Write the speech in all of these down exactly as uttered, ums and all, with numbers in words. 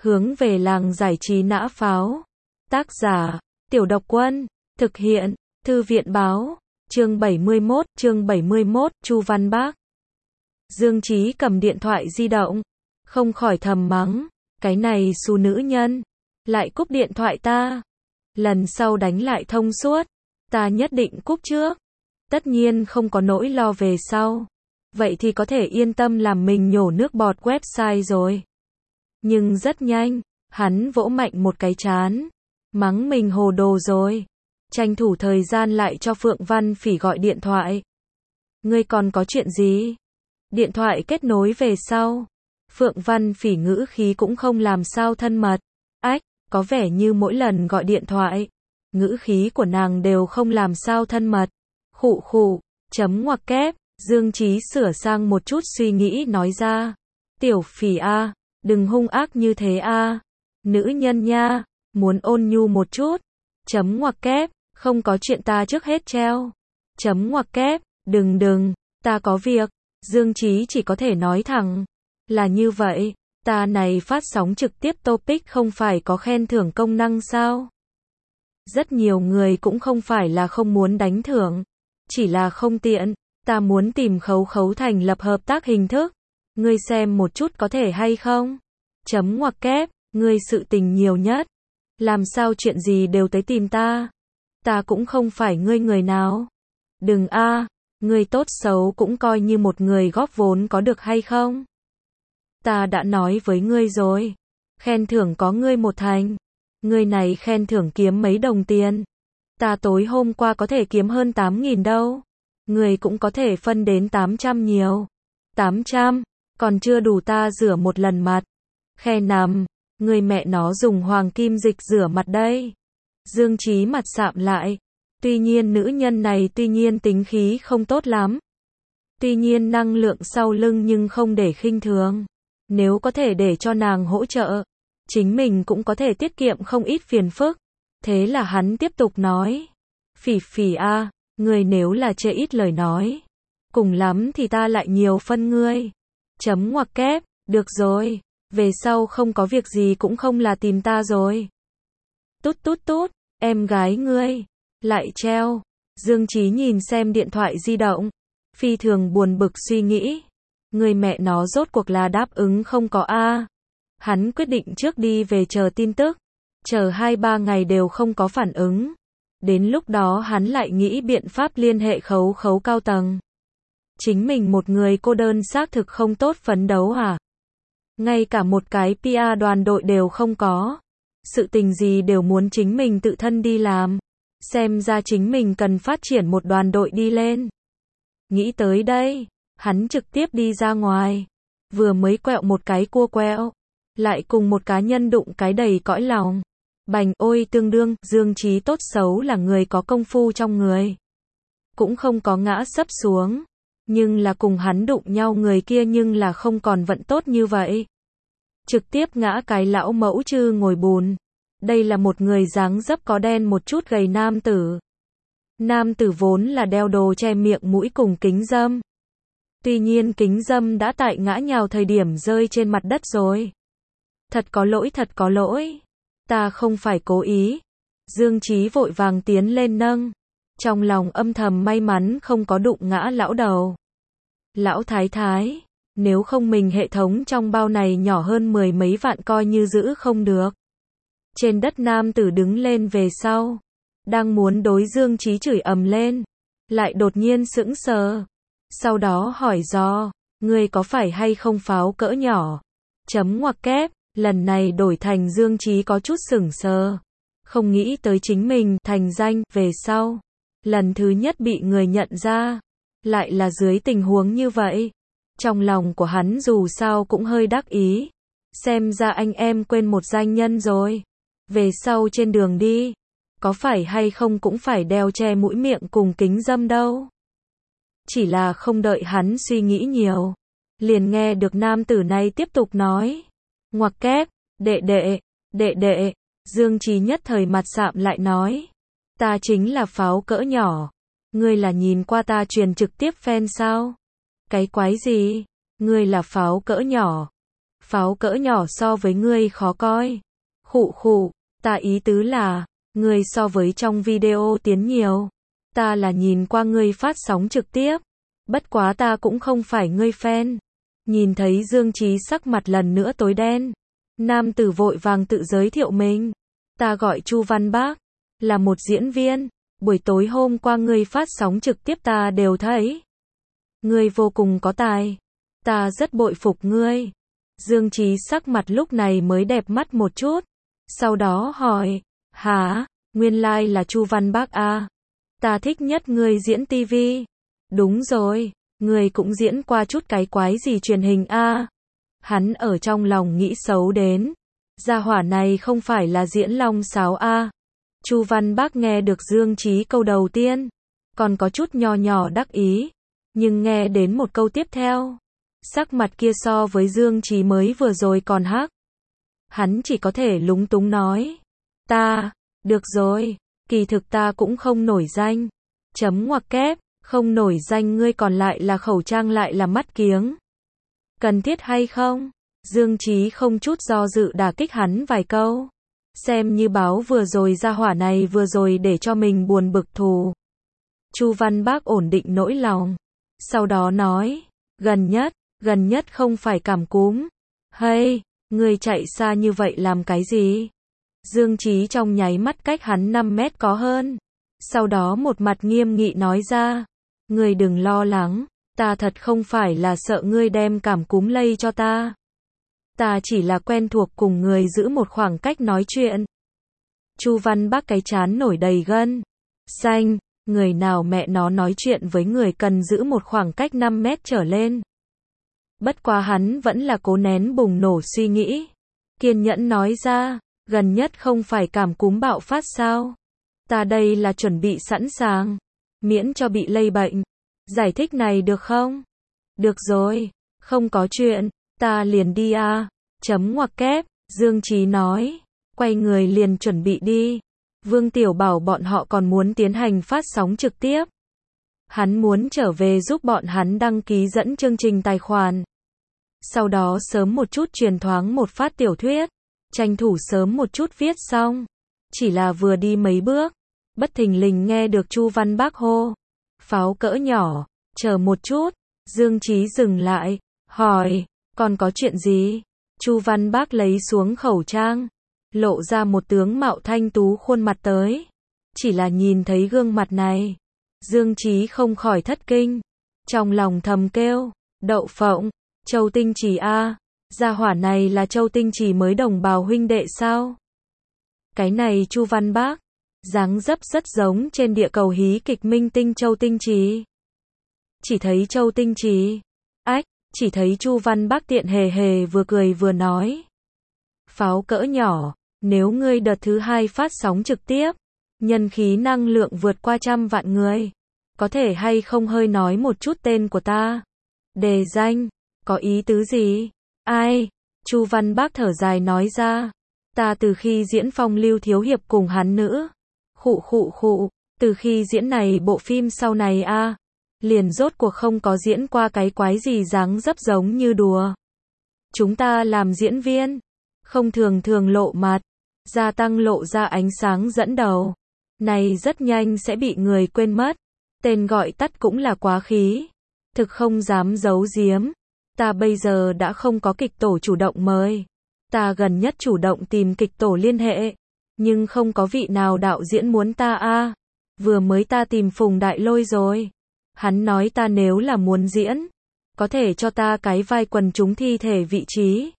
Hướng về làng giải trí nã pháo. Tác giả, Tiểu Độc Quân. Thực hiện, Thư viện báo. Chương bảy mươi mốt, chương bảy mươi mốt, Chu Văn Bác. Dương Chí cầm điện thoại di động, không khỏi thầm mắng, cái này xu nữ nhân, lại cúp điện thoại ta. Lần sau đánh lại thông suốt, ta nhất định cúp trước. Tất nhiên không có nỗi lo về sau. Vậy thì có thể yên tâm làm mình nhổ nước bọt website rồi. Nhưng rất nhanh, hắn vỗ mạnh một cái trán, mắng mình hồ đồ rồi. Tranh thủ thời gian lại cho Phượng Văn Phỉ gọi điện thoại. Ngươi còn có chuyện gì? Điện thoại kết nối về sau. Phượng Văn Phỉ ngữ khí cũng không làm sao thân mật. Ách, có vẻ như mỗi lần gọi điện thoại, ngữ khí của nàng đều không làm sao thân mật. Khụ khụ, chấm ngoặc kép, Dương Chí sửa sang một chút suy nghĩ nói ra. Tiểu Phỉ a, đừng hung ác như thế a. Nữ nhân nha, muốn ôn nhu một chút. Chấm ngoặc kép, không có chuyện ta trước hết treo. Chấm ngoặc kép, đừng đừng, ta có việc. Dương Chí chỉ có thể nói thẳng. Là như vậy, ta này phát sóng trực tiếp topic không phải có khen thưởng công năng sao? Rất nhiều người cũng không phải là không muốn đánh thưởng, chỉ là không tiện. Ta muốn tìm Khấu Khấu thành lập hợp tác hình thức. Ngươi xem một chút có thể hay không? Chấm ngoặc kép, ngươi sự tình nhiều nhất. Làm sao chuyện gì đều tới tìm ta? Ta cũng không phải ngươi người nào. Đừng a, ngươi tốt xấu cũng coi như một người góp vốn có được hay không? Ta đã nói với ngươi rồi. Khen thưởng có ngươi một thành. Ngươi này khen thưởng kiếm mấy đồng tiền. Ta tối hôm qua có thể kiếm hơn tám nghìn đâu. Ngươi cũng có thể phân đến tám trăm nhiều. tám trăm, còn chưa đủ ta rửa một lần mặt. Khe nằm, ngươi mẹ nó dùng hoàng kim dịch rửa mặt đây. Dương Chí mặt sạm lại. Tuy nhiên nữ nhân này tuy nhiên tính khí không tốt lắm. Tuy nhiên năng lượng sau lưng nhưng không để khinh thường. Nếu có thể để cho nàng hỗ trợ, chính mình cũng có thể tiết kiệm không ít phiền phức. Thế là hắn tiếp tục nói. Phỉ Phỉ a, ngươi nếu là chê ít lời nói, cùng lắm thì ta lại nhiều phân ngươi. Chấm ngoặc kép, được rồi, về sau không có việc gì cũng không là tìm ta rồi. Tút tút tút, em gái ngươi, lại treo. Dương Chí nhìn xem điện thoại di động, phi thường buồn bực suy nghĩ. Người mẹ nó rốt cuộc là đáp ứng không có a. Hắn quyết định trước đi về chờ tin tức, chờ hai ba ngày đều không có phản ứng. Đến lúc đó hắn lại nghĩ biện pháp liên hệ Khấu Khấu cao tầng. Chính mình một người cô đơn xác thực không tốt phấn đấu hả? Ngay cả một cái pê e đoàn đội đều không có. Sự tình gì đều muốn chính mình tự thân đi làm. Xem ra chính mình cần phát triển một đoàn đội đi lên. Nghĩ tới đây, hắn trực tiếp đi ra ngoài. Vừa mới quẹo một cái cua quẹo, lại cùng một cá nhân đụng cái đầy cõi lòng. Bành ôi tương đương, Dương Chí tốt xấu là người có công phu trong người. Cũng không có ngã sấp xuống. Nhưng là cùng hắn đụng nhau người kia nhưng là không còn vận tốt như vậy. Trực tiếp ngã cái lão mẫu chư ngồi bùn. Đây là một người dáng dấp có đen một chút gầy nam tử. Nam tử vốn là đeo đồ che miệng mũi cùng kính râm. Tuy nhiên kính râm đã tại ngã nhào thời điểm rơi trên mặt đất rồi. Thật có lỗi, thật có lỗi. Ta không phải cố ý. Dương Chí vội vàng tiến lên nâng. Trong lòng âm thầm may mắn không có đụng ngã lão đầu. Lão thái thái, nếu không mình hệ thống trong bao này nhỏ hơn mười mấy vạn coi như giữ không được. Trên đất nam tử đứng lên về sau. Đang muốn đối Dương Chí chửi ầm lên. Lại đột nhiên sững sờ. Sau đó hỏi do, ngươi có phải hay không pháo cỡ nhỏ? Chấm ngoặc kép, lần này đổi thành Dương Chí có chút sững sờ. Không nghĩ tới chính mình thành danh về sau. Lần thứ nhất bị người nhận ra. Lại là dưới tình huống như vậy. Trong lòng của hắn dù sao cũng hơi đắc ý. Xem ra anh em quên một danh nhân rồi. Về sau trên đường đi, có phải hay không cũng phải đeo che mũi miệng cùng kính râm đâu. Chỉ là không đợi hắn suy nghĩ nhiều. Liền nghe được nam tử này tiếp tục nói. Ngoặc kép, đệ đệ, đệ đệ. Dương Chí nhất thời mặt sạm lại nói. Ta chính là pháo cỡ nhỏ. Ngươi là nhìn qua ta truyền trực tiếp fan sao? Cái quái gì? Ngươi là pháo cỡ nhỏ. Pháo cỡ nhỏ so với ngươi khó coi. Khụ khụ, ta ý tứ là, ngươi so với trong video tiến nhiều. Ta là nhìn qua ngươi phát sóng trực tiếp. Bất quá ta cũng không phải ngươi fan. Nhìn thấy Dương Chí sắc mặt lần nữa tối đen. Nam tử vội vàng tự giới thiệu mình. Ta gọi Chu Văn Bác, là một diễn viên. Buổi tối hôm qua ngươi phát sóng trực tiếp ta đều thấy. Ngươi vô cùng có tài. Ta rất bội phục ngươi. Dương Chí sắc mặt lúc này mới đẹp mắt một chút. Sau đó hỏi, hả, nguyên lai like là Chu Văn Bác à? Ta thích nhất ngươi diễn tivi. Đúng rồi, ngươi cũng diễn qua chút cái quái gì truyền hình à? Hắn ở trong lòng nghĩ xấu đến. Gia hỏa này không phải là diễn long sáo à? Chu Văn Bác nghe được Dương Chí câu đầu tiên, còn có chút nho nhỏ đắc ý, nhưng nghe đến một câu tiếp theo, sắc mặt kia so với Dương Chí mới vừa rồi còn hắc. Hắn chỉ có thể lúng túng nói, ta, được rồi, kỳ thực ta cũng không nổi danh. Chấm ngoặc kép, không nổi danh ngươi còn lại là khẩu trang lại là mắt kiếng. Cần thiết hay không? Dương Chí không chút do dự đả kích hắn vài câu. Xem như báo vừa rồi gia hỏa này vừa rồi để cho mình buồn bực thù. Chu Văn Bác ổn định nỗi lòng. Sau đó nói, gần nhất, gần nhất không phải cảm cúm. Hey, ngươi chạy xa như vậy làm cái gì? Dương Chí trong nháy mắt cách hắn năm mét có hơn. Sau đó một mặt nghiêm nghị nói ra, ngươi đừng lo lắng, ta thật không phải là sợ ngươi đem cảm cúm lây cho ta. Ta chỉ là quen thuộc cùng người giữ một khoảng cách nói chuyện. Chu Văn Bác cái trán nổi đầy gân xanh, người nào mẹ nó nói chuyện với người cần giữ một khoảng cách năm mét trở lên. Bất quá hắn vẫn là cố nén bùng nổ suy nghĩ. Kiên nhẫn nói ra, gần nhất không phải cảm cúm bạo phát sao? Ta đây là chuẩn bị sẵn sàng, miễn cho bị lây bệnh. Giải thích này được không? Được rồi, không có chuyện, ta liền đi à. Chấm ngoặc kép, Dương Chí nói, quay người liền chuẩn bị đi. Vương Tiểu Bảo bọn họ còn muốn tiến hành phát sóng trực tiếp. Hắn muốn trở về giúp bọn hắn đăng ký dẫn chương trình tài khoản. Sau đó sớm một chút truyền thoáng một phát tiểu thuyết, tranh thủ sớm một chút viết xong. Chỉ là vừa đi mấy bước, bất thình lình nghe được Chu Văn Bác hô, pháo cỡ nhỏ, chờ một chút. Dương Chí dừng lại, hỏi, còn có chuyện gì? Chu Văn Bác lấy xuống khẩu trang, lộ ra một tướng mạo thanh tú khuôn mặt tới. Chỉ là nhìn thấy gương mặt này, Dương Chí không khỏi thất kinh, trong lòng thầm kêu, đậu phộng, Châu Tinh Trì a, gia hỏa này là Châu Tinh Trì mới đồng bào huynh đệ sao? Cái này Chu Văn Bác, dáng dấp rất giống trên địa cầu hí kịch minh tinh Châu Tinh Trì. Chỉ thấy Châu Tinh Trì, ách, chỉ thấy Chu Văn Bác tiện hề hề vừa cười vừa nói, pháo cỡ nhỏ, nếu ngươi đợt thứ hai phát sóng trực tiếp, nhân khí năng lượng vượt qua trăm vạn người, có thể hay không hơi nói một chút tên của ta? Đề danh, có ý tứ gì? Ai? Chu Văn Bác thở dài nói ra, ta từ khi diễn Phong Lưu Thiếu Hiệp cùng hắn nữ, khụ khụ khụ, từ khi diễn này bộ phim sau này a, à, liền rốt cuộc không có diễn qua cái quái gì dáng dấp giống như đùa. Chúng ta làm diễn viên, không thường thường lộ mặt, gia tăng lộ ra ánh sáng dẫn đầu. Này rất nhanh sẽ bị người quên mất. Tên gọi tắt cũng là quá khí. Thực không dám giấu giếm. Ta bây giờ đã không có kịch tổ chủ động mời. Ta gần nhất chủ động tìm kịch tổ liên hệ. Nhưng không có vị nào đạo diễn muốn ta a. À. Vừa mới ta tìm Phùng Đại Lôi rồi. Hắn nói ta nếu là muốn diễn, có thể cho ta cái vai quần chúng thi thể vị trí.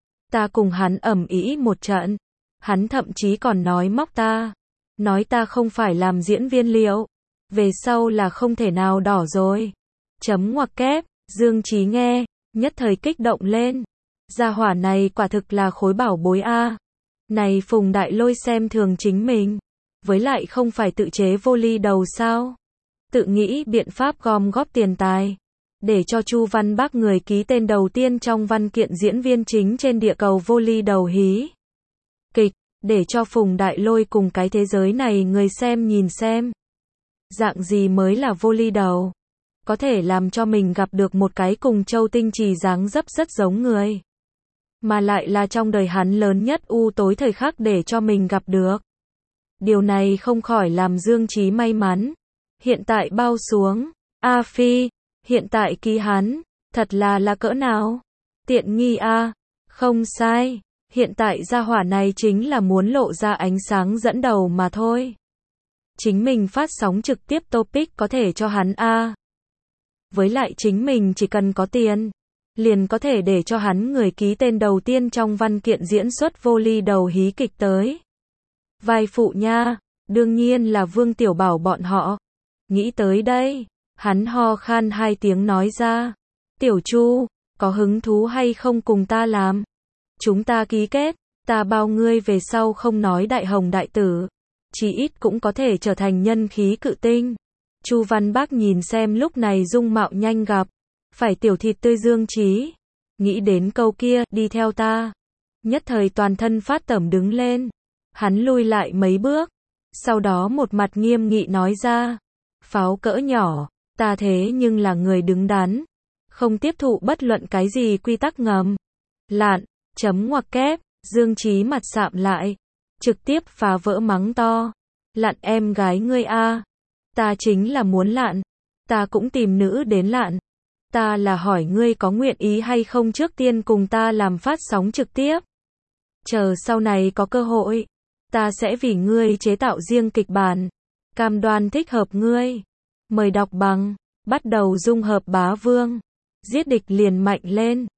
Ta cùng hắn ầm ĩ một trận. Hắn thậm chí còn nói móc ta. Nói ta không phải làm diễn viên liệu. Về sau là không thể nào đỏ rồi. Chấm ngoặc kép, Dương Chí nghe, nhất thời kích động lên. Gia hỏa này quả thực là khối bảo bối a. Này Phùng Đại Lôi xem thường chính mình. Với lại không phải tự chế vô ly đầu sao. Tự nghĩ biện pháp gom góp tiền tài. Để cho Chu Văn Bác người ký tên đầu tiên trong văn kiện diễn viên chính trên địa cầu vô ly đầu hí kịch. Để cho Phùng Đại Lôi cùng cái thế giới này người xem nhìn xem. Dạng gì mới là vô ly đầu. Có thể làm cho mình gặp được một cái cùng Châu Tinh Trì dáng dấp rất giống người. mà lại là trong đời hắn lớn nhất u tối thời khắc để cho mình gặp được. Điều này không khỏi làm Dương Chí may mắn. Hiện tại bao xuống, A Phi, hiện tại ký hắn, thật là là cỡ nào? Tiện nghi a, không sai, hiện tại gia hỏa này chính là muốn lộ ra ánh sáng dẫn đầu mà thôi. Chính mình phát sóng trực tiếp topic có thể cho hắn a. Với lại chính mình chỉ cần có tiền, liền có thể để cho hắn người ký tên đầu tiên trong văn kiện diễn xuất vô ly đầu hí kịch tới. Vai phụ nha, đương nhiên là Vương Tiểu Bảo bọn họ. Nghĩ tới đây, hắn ho khan hai tiếng nói ra. Tiểu Chu, có hứng thú hay không cùng ta làm? Chúng ta ký kết, ta bao ngươi về sau không nói đại hồng đại tử, chí ít cũng có thể trở thành nhân khí cự tinh. Chu Văn Bác nhìn xem lúc này dung mạo nhanh gặp, phải tiểu thịt tươi Dương Chí. Nghĩ đến câu kia, đi theo ta. Nhất thời toàn thân phát tẩm đứng lên. Hắn lui lại mấy bước. Sau đó một mặt nghiêm nghị nói ra. Pháo cỡ nhỏ, ta thế nhưng là người đứng đắn. Không tiếp thụ bất luận cái gì quy tắc ngầm. Lạn, chấm ngoặc kép, Dương Chí mặt sạm lại. Trực tiếp phá vỡ mắng to. Lạn em gái ngươi a, ta chính là muốn lạn. Ta cũng tìm nữ đến lạn. Ta là hỏi ngươi có nguyện ý hay không trước tiên cùng ta làm phát sóng trực tiếp. Chờ sau này có cơ hội, ta sẽ vì ngươi chế tạo riêng kịch bản. Cam đoan thích hợp ngươi. Mời đọc bằng, bắt đầu dung hợp bá vương. Giết địch liền mạnh lên.